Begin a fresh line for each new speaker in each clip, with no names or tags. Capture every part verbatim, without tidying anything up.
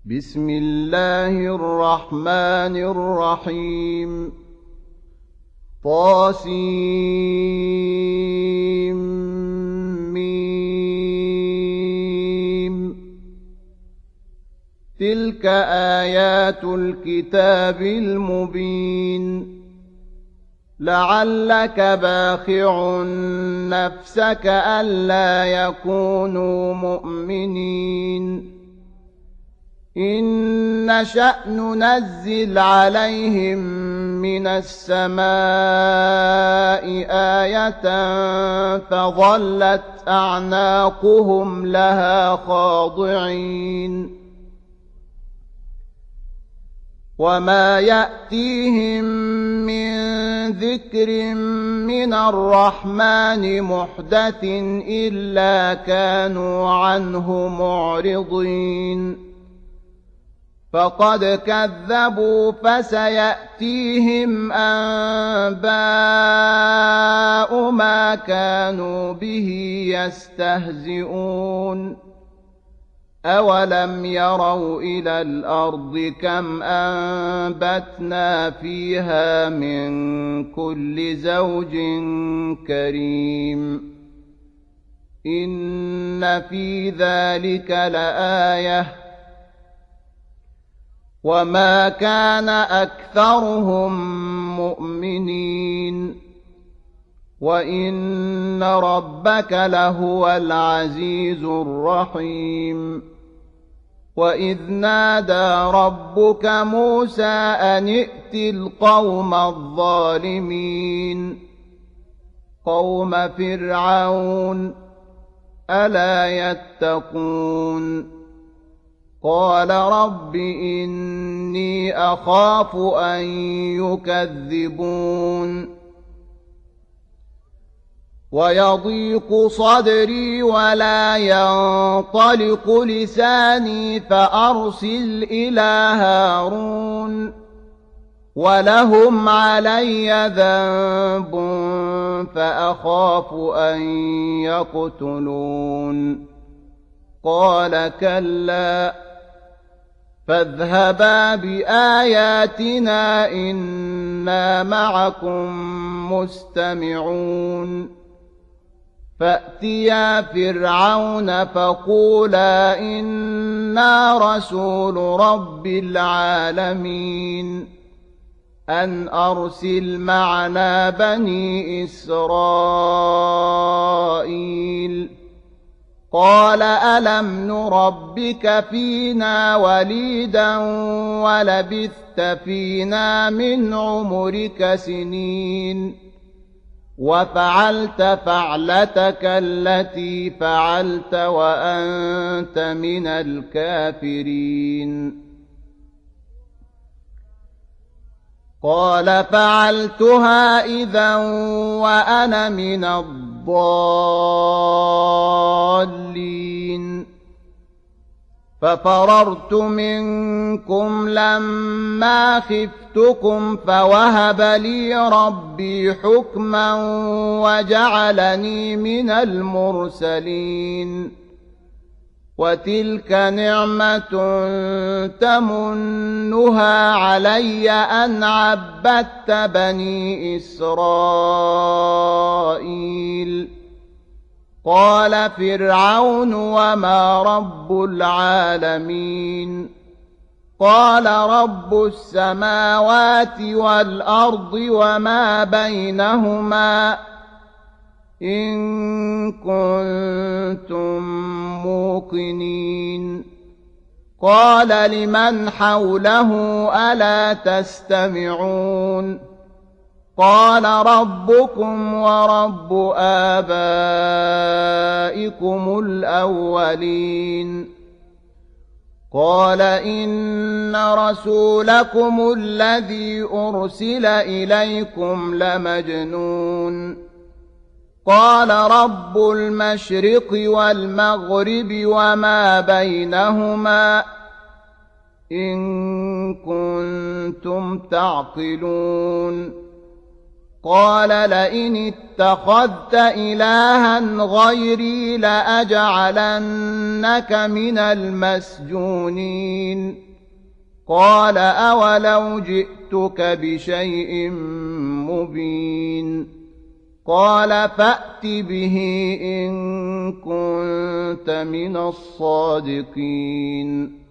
بسم الله الرحمن الرحيم طاسيم تلك آيات الكتاب المبين لعلك باخع نفسك ألا يكونوا مؤمنين إن نشأ ننزل عليهم من السماء آية فظلت أعناقهم لها خاضعين وما يأتيهم من ذكر من الرحمن محدث إلا كانوا عنه معرضين فقد كذبوا فسيأتيهم أنباء ما كانوا به يستهزئون أولم يروا إلى الأرض كم أنبتنا فيها من كل زوج كريم إن في ذلك لآية وما كان أكثرهم مؤمنين وإن ربك لهو العزيز الرحيم وإذ نادى ربك موسى أن ائت القوم الظالمين قوم فرعون ألا يتقون قال رب إني أخاف أن يكذبون ويضيق صدري ولا ينطلق لساني فأرسل إلى هارون ولهم علي ذنب فأخاف أن يقتلون قال كلا فاذهبا بآياتنا إنا معكم مستمعون فأتيا فرعون فقولا إنا رسول رب العالمين أن أرسل معنا بني إسرائيل قال ألم نربك فينا وليدا ولبثت فينا من عمرك سنين وفعلت فعلتك التي فعلت وأنت من الكافرين قال فعلتها إذا وأنا من الضالين ففررت منكم لما خفتكم فوهب لي ربي حكما وجعلني من المرسلين وتلك نعمة تمنها علي أن عبدت بني إسرائيل قال فرعون وما رب العالمين قال رب السماوات والأرض وما بينهما إن كنتم موقنين قال لمن حوله ألا تستمعون قال ربكم ورب آبائكم الأولين قال إن رسولكم الذي أرسل إليكم لمجنون قال رب المشرق والمغرب وما بينهما إن كنتم تعقلون قال لئن اتخذت إلها غيري لأجعلنك من المسجونين قال أولو جئتك بشيء مبين قال فأت به إن كنت من الصادقين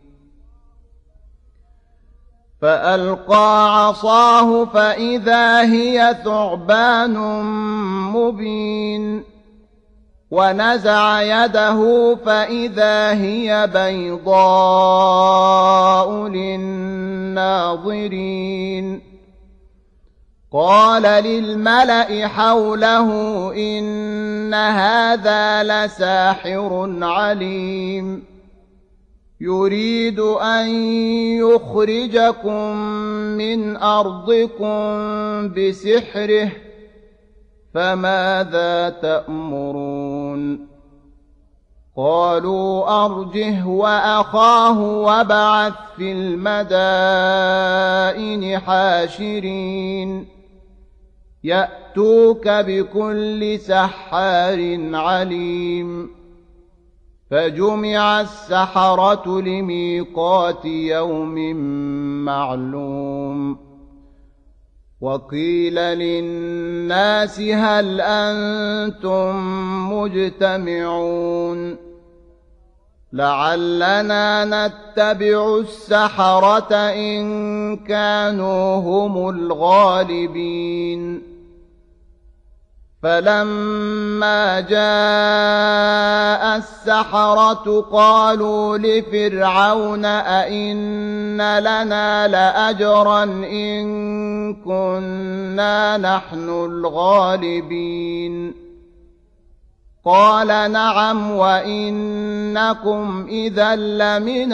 فألقى عصاه فإذا هي ثعبان مبين ونزع يده فإذا هي بيضاء للناظرين قال للملأ حوله إن هذا لساحر عليم يريد أن يخرجكم من أرضكم بسحره فماذا تأمرون قالوا أرجه وأخاه وابعث في المدائن حاشرين يأتوك بكل سحار عليم فجمع السحرة لميقات يوم معلوم وقيل للناس هل أنتم مجتمعون لعلنا نتبع السحرة إن كانوا هم الغالبين فلما جاء السحرة قالوا لفرعون أئن لنا لأجرا إن كنا نحن الغالبين قال نعم وإنكم إذا لمن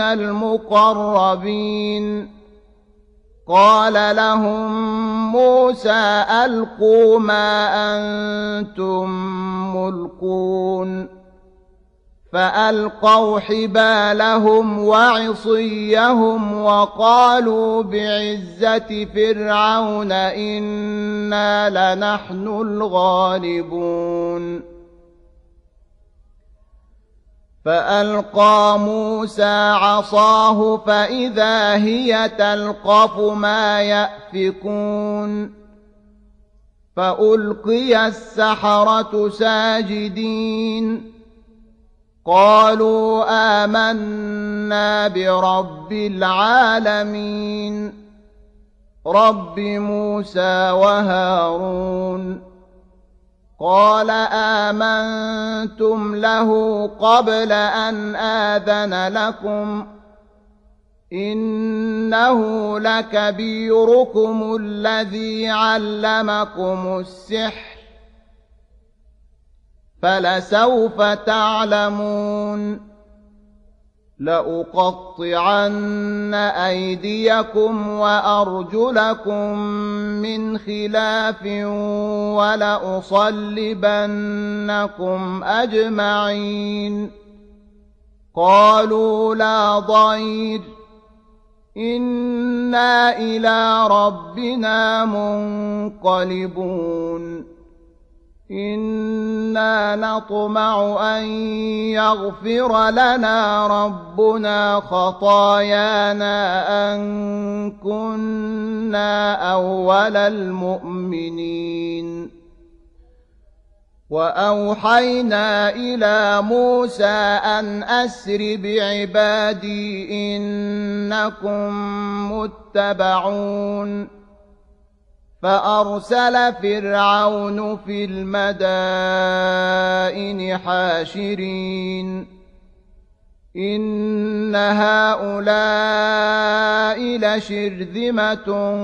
المقربين قال لهم موسى ألقوا ما أنتم ملقون فألقوا حبالهم وعصيهم وقالوا بعزة فرعون إنا لنحن الغالبون فألقى موسى عصاه فإذا هي تلقف ما يأفكون فألقي السحرة ساجدين قالوا آمنا برب العالمين رب موسى وهارون قال آمنتم له قبل أن آذن لكم إنه لكبيركم الذي علمكم السحر فلسوف تعلمون لأقطعن أيديكم وأرجلكم من خلاف ولأصلبنكم أجمعين قالوا لا ضير إنا إلى ربنا منقلبون إنا نطمع أن يغفر لنا ربنا خطايانا أن كنا أول المؤمنين وأوحينا إلى موسى أن أسر بعبادي إنكم متبعون فأرسل فرعون في المدائن حاشرين إن هؤلاء لشرذمة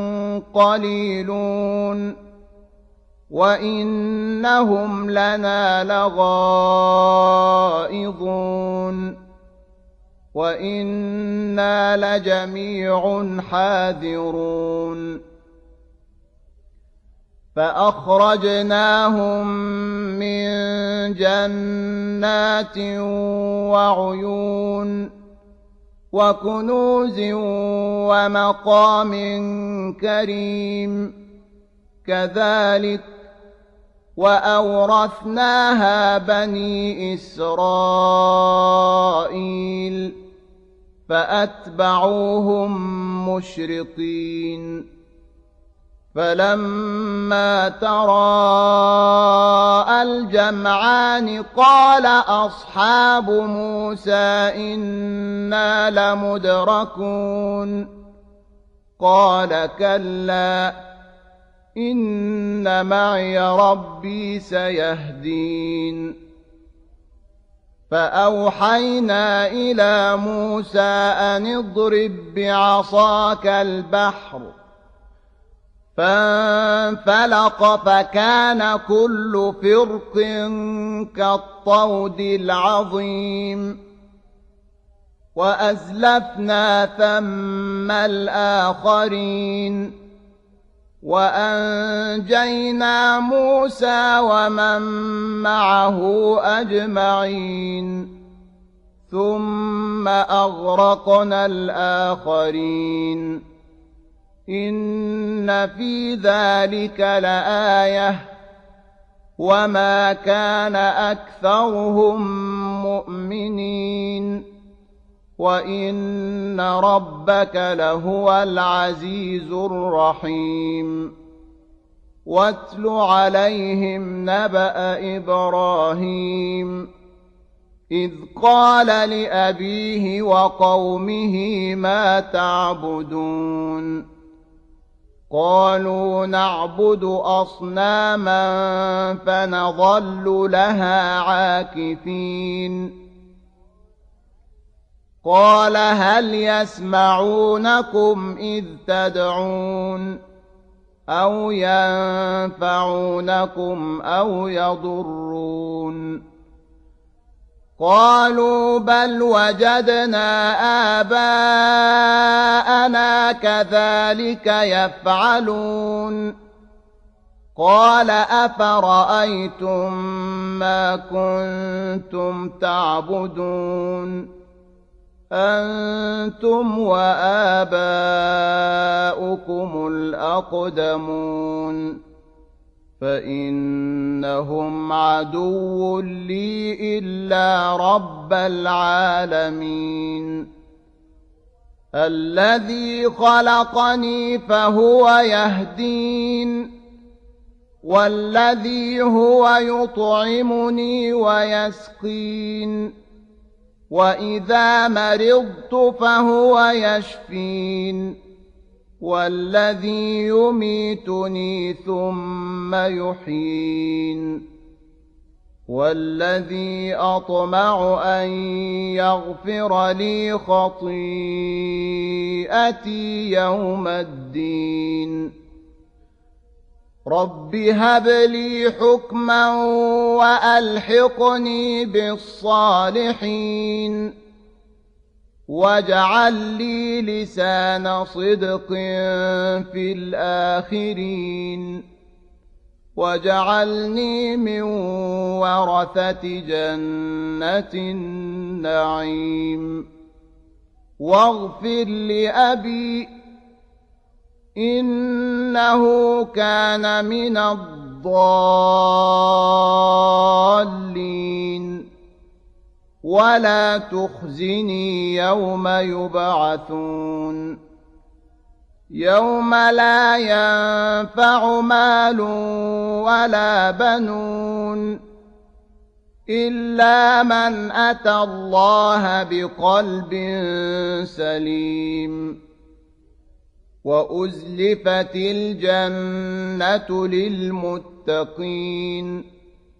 قليلون وإنهم لنا لغائظون وإنا لجميع حاذرون فأخرجناهم من جنات وعيون وكنوز ومقام كريم كذلك وأورثناها بني إسرائيل فأتبعوهم مشرقين فلما تراءى الجمعان قال أصحاب موسى إنا لمدركون قال كلا إن معي ربي سيهدين فأوحينا إلى موسى أن اضرب بعصاك البحر فانفلق فكان كل فرق كالطود العظيم وأزلفنا ثم الآخرين وأنجينا موسى ومن معه أجمعين ثم أغرقنا الآخرين إن في ذلك لآية وما كان أكثرهم مؤمنين وإن ربك لهو العزيز الرحيم واتل عليهم نبأ إبراهيم إذ قال لأبيه وقومه ما تعبدون قالوا نعبد أصناما فنظل لها عاكفين قال هل يسمعونكم إذ تدعون أو ينفعونكم أو يضرون قالوا بل وجدنا آباءنا كذلك يفعلون قال أفرأيتم ما كنتم تعبدون أنتم وآباؤكم الأقدمون فإنهم عدو لي إلا رب العالمين الذي خلقني فهو يهدين والذي هو يطعمني ويسقين وإذا مرضت فهو يشفين والذي يميتني ثم يحيين والذي أطمع أن يغفر لي خطيئتي يوم الدين رب هب لي حكما وألحقني بالصالحين واجعل لي لسان صدق في الآخرين واجعلني من ورثة جنة النعيم واغفر لأبي إنه كان من الضالين ولا تخزني يوم يبعثون يوم لا ينفع مال ولا بنون إلا من أتى الله بقلب سليم وأزلفت الجنة للمتقين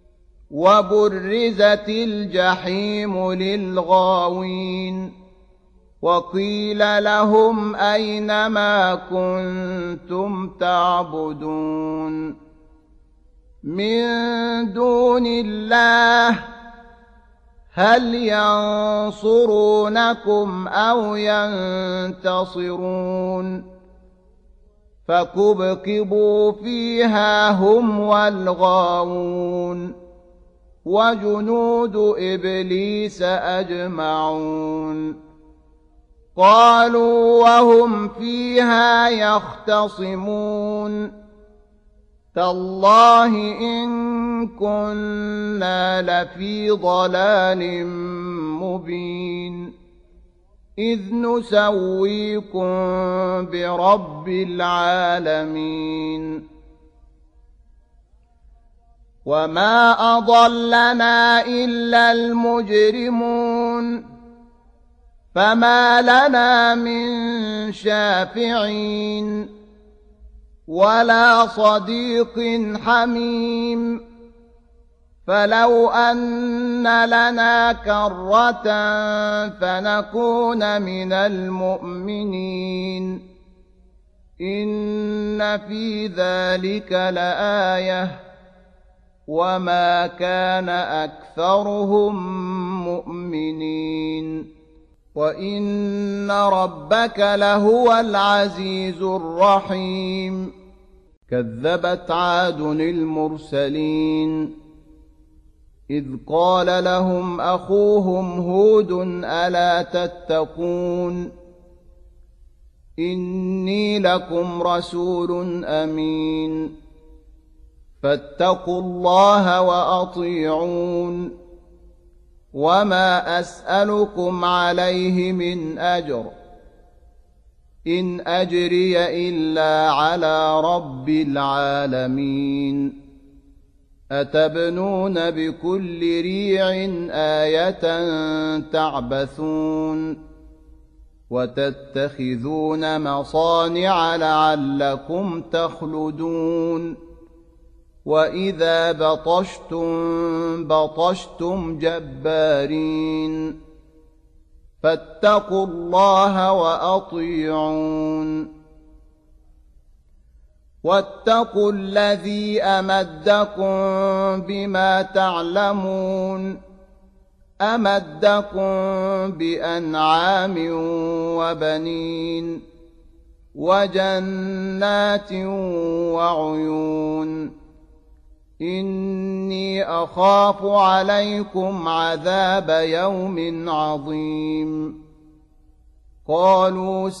وبرزت الجحيم للغاوين وقيل لهم أين ما كنتم تعبدون من دون الله هل ينصرونكم أو ينتصرون فكبكبوا فيها هم والغاوون وجنود إبليس أجمعون قالوا وهم فيها يختصمون تالله إن كنا لفي ضلال مبين إذ نسويكم برب العالمين وما أضلنا إلا المجرمون فما لنا من شافعين ولا صديق حميم فلو أن لنا كرة فنكون من المؤمنين إن في ذلك لآية وما كان أكثرهم مؤمنين وإن ربك لهو العزيز الرحيم كذبت عاد المرسلين إذ قال لهم أخوهم هود ألا تتقون إني لكم رسول أمين فاتقوا الله وأطيعون وما أسألكم عليه من أجر إن أجري إلا على رب العالمين أتبنون بكل ريع آية تعبثون وتتخذون مصانع لعلكم تخلدون وإذا بطشتم بطشتم جبارين فاتقوا الله وأطيعون واتقوا الذي أمدكم بما تعلمون أمدكم بأنعام وبنين وجنات وعيون إني أخاف عليكم عذاب يوم عظيم قالوا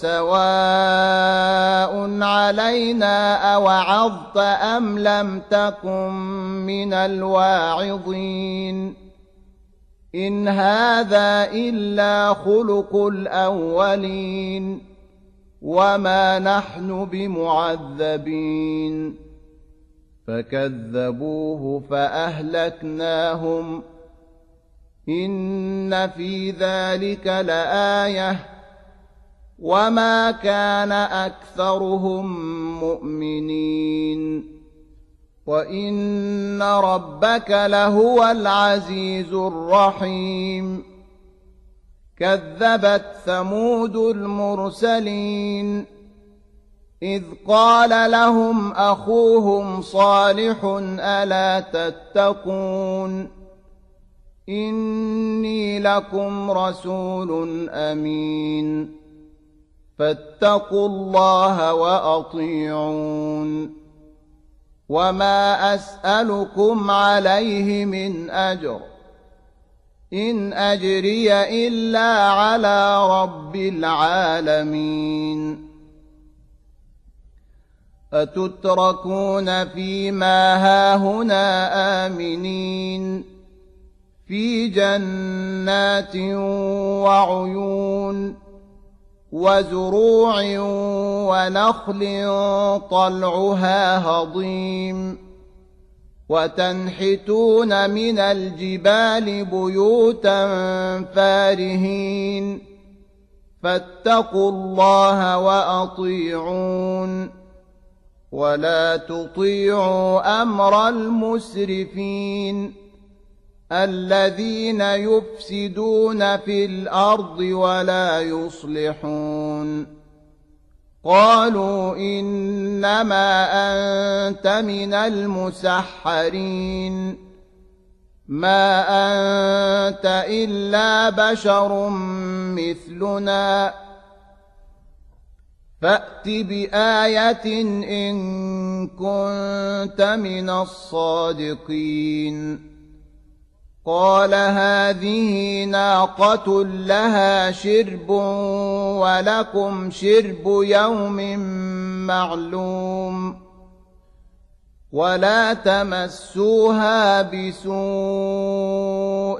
سواء علينا أوعظت أم لم تكن من الواعظين إن هذا إلا خلق الأولين وما نحن بمعذبين فكذبوه فأهلكناهم إن في ذلك لآية وما كان أكثرهم مؤمنين وإن ربك لهو العزيز الرحيم كذبت ثمود المرسلين إذ قال لهم أخوهم صالح ألا تتقون إني لكم رسول أمين فاتقوا الله وأطيعون وما أسألكم عليه من أجر إن أجري إلا على رب العالمين أتتركون فيما هاهنا آمنين في جنات وعيون وزروع ونخل طلعها هضيم وتنحتون من الجبال بيوتا فارهين فاتقوا الله وأطيعون ولا تطيعوا أمر المسرفين الذين يفسدون في الأرض ولا يصلحون قالوا إنما أنت من المسحرين ما أنت إلا بشر مثلنا فأت بآية إن كنت من الصادقين قال هذه ناقة لها شرب ولكم شرب يوم معلوم ولا تمسوها بسوء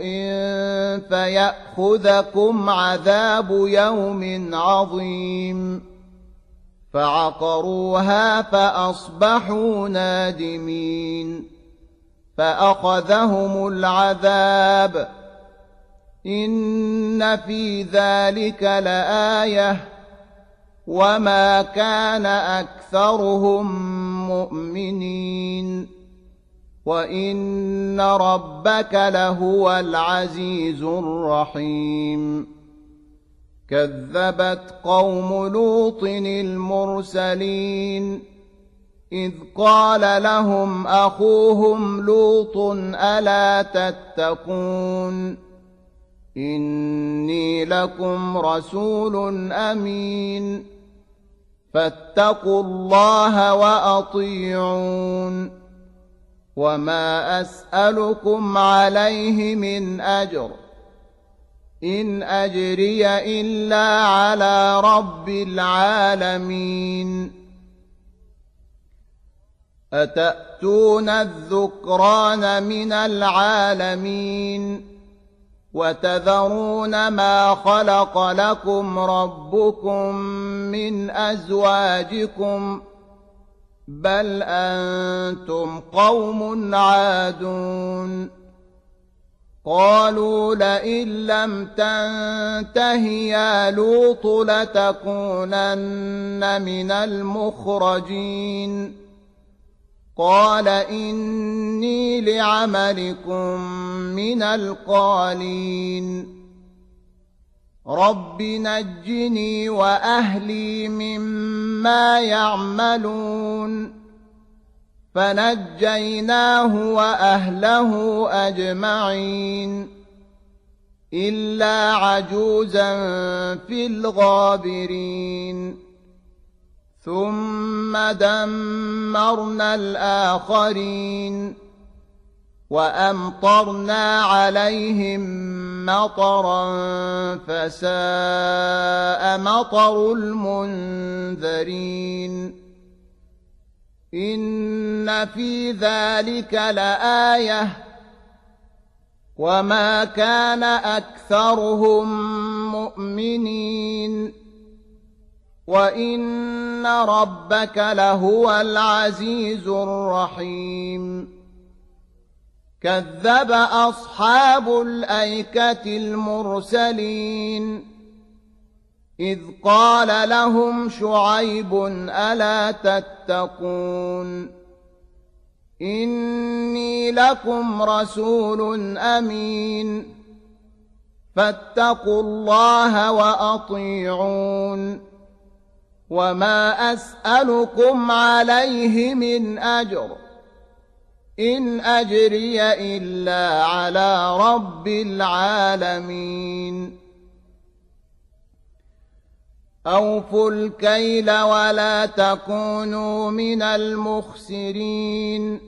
فيأخذكم عذاب يوم عظيم فعقروها فأصبحوا نادمين فأخذهم العذاب إن في ذلك لآية وما كان أكثرهم مؤمنين وإن ربك لهو العزيز الرحيم كذبت قوم لوط المرسلين إذ قال لهم أخوهم لوط ألا تتقون إني لكم رسول أمين فاتقوا الله وأطيعون وما أسألكم عليه من أجر إن أجري إلا على رب العالمين أتأتون الذكران من العالمين وتذرون ما خلق لكم ربكم من أزواجكم بل أنتم قوم عادون قالوا لئن لم تنته يا لوط لتكونن من المخرجين قال إني لعملكم من القالين رب نجني وأهلي مما يعملون فنجيناه وأهله أجمعين إلا عجوزا في الغابرين ثم دمرنا الآخرين وأمطرنا عليهم مطرا فساء مطر المنذرين إن في ذلك لآية وما كان أكثرهم مؤمنين وإن ربك لهو العزيز الرحيم كذب أصحاب الأيكة المرسلين إذ قال لهم شعيب ألا تتقون إني لكم رسول أمين فاتقوا الله وأطيعون وما أسألكم عليه من أجر إن أجري إلا على رب العالمين أوفوا الكيل ولا تكونوا من المخسرين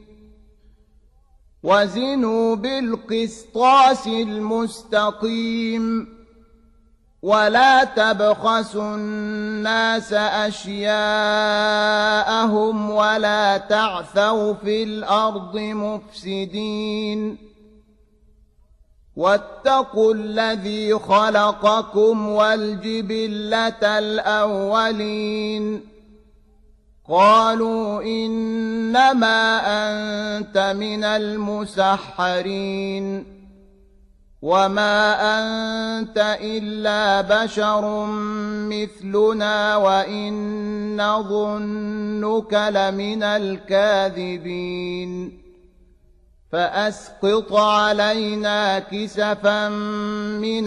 وزنوا بالقسطاس المستقيم ولا تبخسوا الناس أشياءهم ولا تعثوا في الأرض مفسدين واتقوا الذي خلقكم والجبلة الأولين قالوا إنما أنت من المسحرين وما أنت إلا بشر مثلنا وإن نظنك لمن الكاذبين فأسقط علينا كسفا من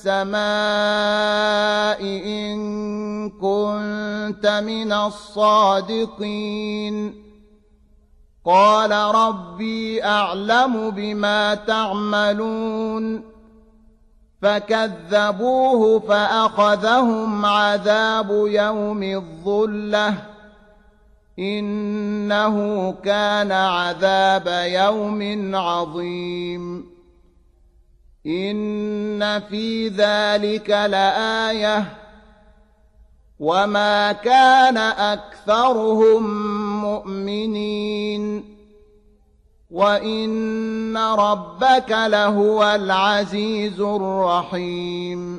السماء إن كنت من الصادقين قال ربي أعلم بما تعملون فكذبوه فأخذهم عذاب يوم الظلة إنه كان عذاب يوم عظيم إن في ذلك لآية وما كان أكثرهم مؤمنين وإن ربك لهو العزيز الرحيم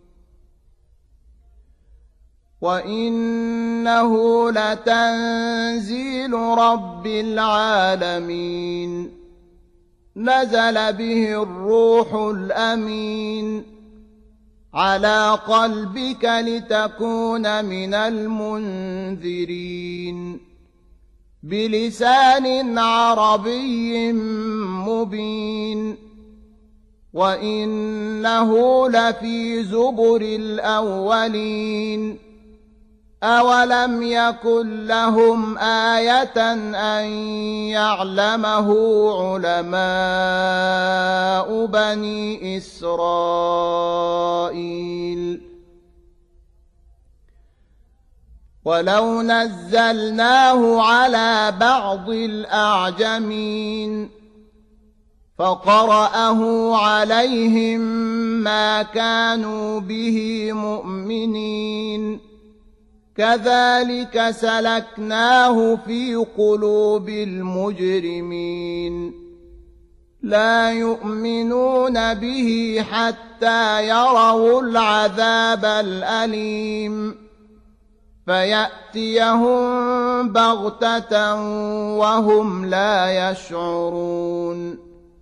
وإنه لتنزيل رب العالمين نزل به الروح الأمين على قلبك لتكون من المنذرين بلسان عربي مبين وإنه لفي زبر الأولين أولم يكن لهم آية أن يعلمه علماء بني إسرائيل ولو نزلناه على بعض الأعجمين فقرأه عليهم ما كانوا به مؤمنين كذلك سلكناه في قلوب المجرمين لا يؤمنون به حتى يروا العذاب الأليم فيأتيهم بغتة وهم لا يشعرون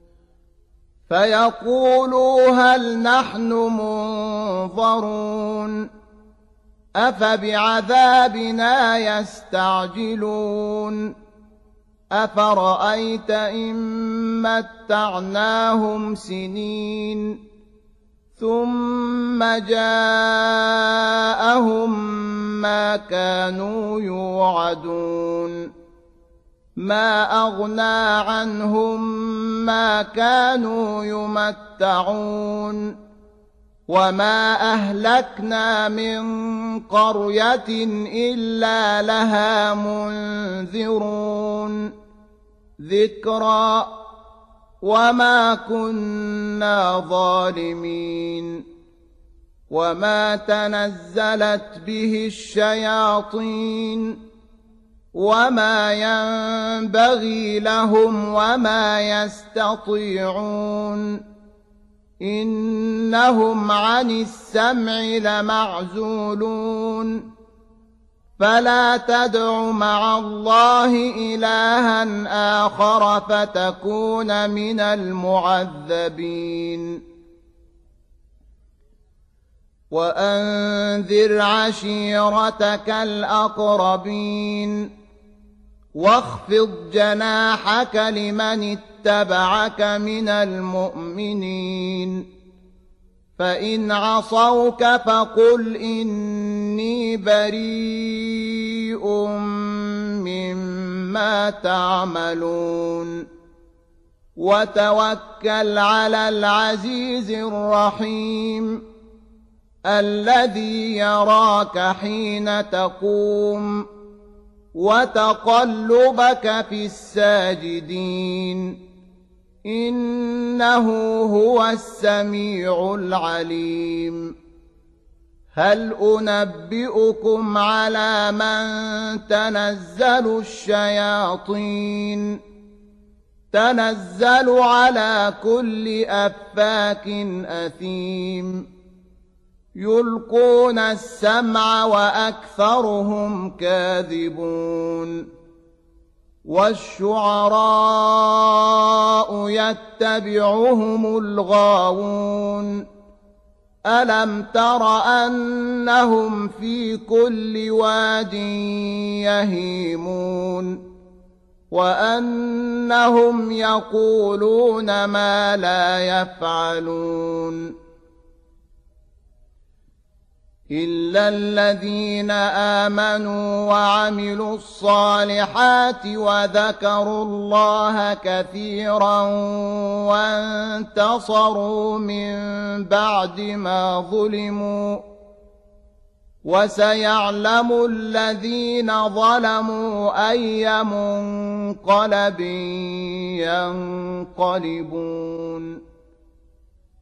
فيقولوا هل نحن منظرون أفبعذابنا يستعجلون أفرأيت إن متعناهم سنين ثم جاءهم ما كانوا يوعدون ما أغنى عنهم ما كانوا يمتعون وما أهلكنا من قرية إلا لها منذرون ذكرى وما كنا ظالمين وما تنزلت به الشياطين وما ينبغي لهم وما يستطيعون إنهم عن السمع لمعزولون فلا تدع مع الله إلها آخر فتكون من المعذبين وأنذر عشيرتك الأقربين واخفض جناحك لمن اتبعك من المؤمنين فإن عصوك فقل إني بريء مما تعملون وتوكل على العزيز الرحيم الذي يراك حين تقوم وتقلبك في الساجدين إنه هو السميع العليم هل أنبئكم على من تنزل الشياطين تنزل على كل أفاك أثيم يلقون السمع وأكثرهم كاذبون والشعراء يتبعهم الغاوون ألم تر أنهم في كل واد يهيمون وأنهم يقولون ما لا يفعلون إلا الذين آمنوا وعملوا الصالحات وذكروا الله كثيرا وانتصروا من بعد ما ظلموا وسيعلم الذين ظلموا أي منقلب ينقلبون